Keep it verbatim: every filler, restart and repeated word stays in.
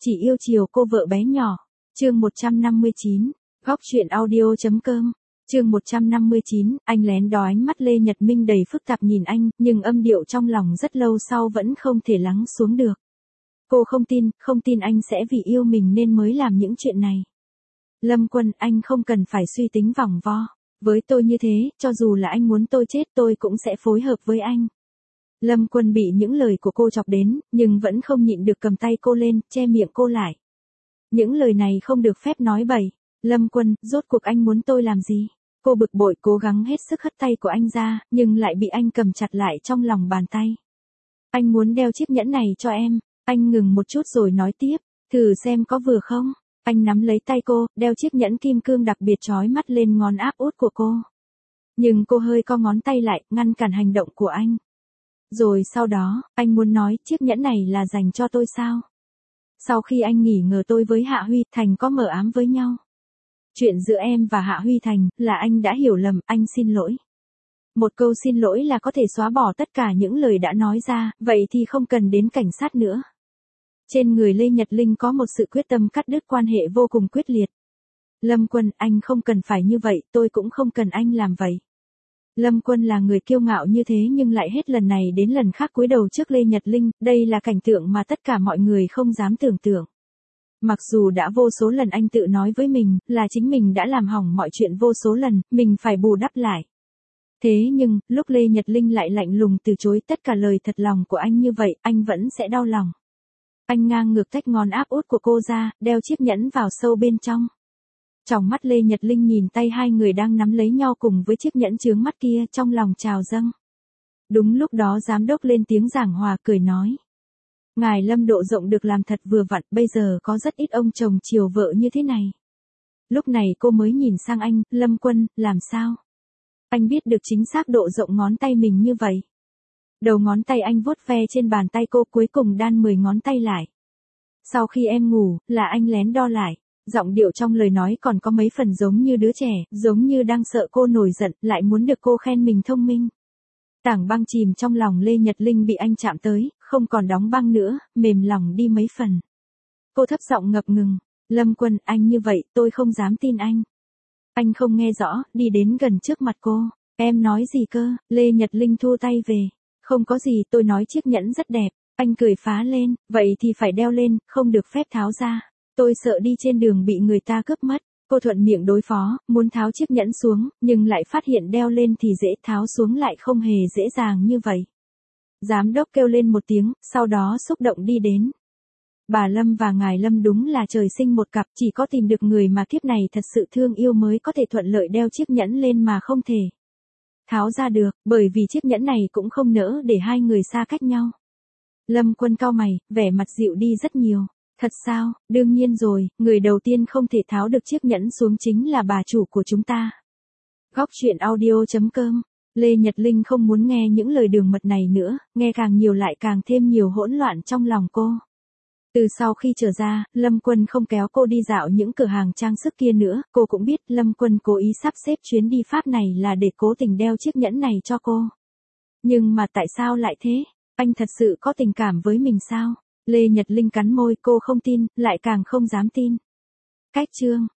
chỉ yêu chiều cô vợ bé nhỏ. Chương một trăm năm mươi chín, góc truyện audio chấm com. Chương một trăm năm mươi chín, anh lén đó ánh mắt Lê Nhật Minh đầy phức tạp nhìn anh, nhưng âm điệu trong lòng rất lâu sau vẫn không thể lắng xuống được. Cô không tin, không tin anh sẽ vì yêu mình nên mới làm những chuyện này. Lâm Quân, anh không cần phải suy tính vòng vo. Với tôi như thế, cho dù là anh muốn tôi chết tôi cũng sẽ phối hợp với anh. Lâm Quân bị những lời của cô chọc đến, nhưng vẫn không nhịn được cầm tay cô lên, che miệng cô lại. Những lời này không được phép nói bậy. Lâm Quân, rốt cuộc anh muốn tôi làm gì? Cô bực bội cố gắng hết sức hất tay của anh ra, nhưng lại bị anh cầm chặt lại trong lòng bàn tay. Anh muốn đeo chiếc nhẫn này cho em. Anh ngừng một chút rồi nói tiếp, thử xem có vừa không. Anh nắm lấy tay cô, đeo chiếc nhẫn kim cương đặc biệt chói mắt lên ngón áp út của cô. Nhưng cô hơi co ngón tay lại, ngăn cản hành động của anh. Rồi sau đó, anh muốn nói chiếc nhẫn này là dành cho tôi sao? Sau khi anh nghỉ ngờ tôi với Hạ Huy Thành có mờ ám với nhau. Chuyện giữa em và Hạ Huy Thành là anh đã hiểu lầm, anh xin lỗi. Một câu xin lỗi là có thể xóa bỏ tất cả những lời đã nói ra, vậy thì không cần đến cảnh sát nữa. Trên người Lê Nhật Linh có một sự quyết tâm cắt đứt quan hệ vô cùng quyết liệt. Lâm Quân, anh không cần phải như vậy, tôi cũng không cần anh làm vậy. Lâm Quân là người kiêu ngạo như thế nhưng lại hết lần này đến lần khác cúi đầu trước Lê Nhật Linh, đây là cảnh tượng mà tất cả mọi người không dám tưởng tượng. Mặc dù đã vô số lần anh tự nói với mình là chính mình đã làm hỏng mọi chuyện vô số lần, mình phải bù đắp lại. Thế nhưng, lúc Lê Nhật Linh lại lạnh lùng từ chối tất cả lời thật lòng của anh như vậy, anh vẫn sẽ đau lòng. Anh ngang ngược tách ngón áp út của cô ra, đeo chiếc nhẫn vào sâu bên trong. Trong mắt Lê Nhật Linh nhìn tay hai người đang nắm lấy nhau cùng với chiếc nhẫn chướng mắt kia, trong lòng trào dâng. Đúng lúc đó giám đốc lên tiếng giảng hòa cười nói. Ngài Lâm độ rộng được làm thật vừa vặn, bây giờ có rất ít ông chồng chiều vợ như thế này. Lúc này cô mới nhìn sang anh, Lâm Quân, làm sao? Anh biết được chính xác độ rộng ngón tay mình như vậy. Đầu ngón tay anh vuốt ve trên bàn tay cô, cuối cùng đan mười ngón tay lại. Sau khi em ngủ, là anh lén đo lại. Giọng điệu trong lời nói còn có mấy phần giống như đứa trẻ, giống như đang sợ cô nổi giận, lại muốn được cô khen mình thông minh. Tảng băng chìm trong lòng Lê Nhật Linh bị anh chạm tới, không còn đóng băng nữa, mềm lòng đi mấy phần. Cô thấp giọng ngập ngừng, Lâm Quân, anh như vậy, tôi không dám tin anh. Anh không nghe rõ, đi đến gần trước mặt cô. Em nói gì cơ? Lê Nhật Linh thua tay về. Không có gì, tôi nói chiếc nhẫn rất đẹp. Anh cười phá lên, vậy thì phải đeo lên, không được phép tháo ra. Tôi sợ đi trên đường bị người ta cướp mất. Cô thuận miệng đối phó, muốn tháo chiếc nhẫn xuống, nhưng lại phát hiện đeo lên thì dễ, tháo xuống lại không hề dễ dàng như vậy. Giám đốc kêu lên một tiếng, sau đó xúc động đi đến. Bà Lâm và ngài Lâm đúng là trời sinh một cặp, chỉ có tìm được người mà kiếp này thật sự thương yêu mới có thể thuận lợi đeo chiếc nhẫn lên mà không thể tháo ra được, bởi vì chiếc nhẫn này cũng không nỡ để hai người xa cách nhau. Lâm Quân cau mày, vẻ mặt dịu đi rất nhiều. Thật sao? Đương nhiên rồi, người đầu tiên không thể tháo được chiếc nhẫn xuống chính là bà chủ của chúng ta. Góc truyện audio chấm com. Lê Nhật Linh không muốn nghe những lời đường mật này nữa, nghe càng nhiều lại càng thêm nhiều hỗn loạn trong lòng cô. Từ sau khi trở ra, Lâm Quân không kéo cô đi dạo những cửa hàng trang sức kia nữa, cô cũng biết Lâm Quân cố ý sắp xếp chuyến đi Pháp này là để cố tình đeo chiếc nhẫn này cho cô. Nhưng mà tại sao lại thế? Anh thật sự có tình cảm với mình sao? Lê Nhật Linh cắn môi, cô không tin, lại càng không dám tin. Cách chương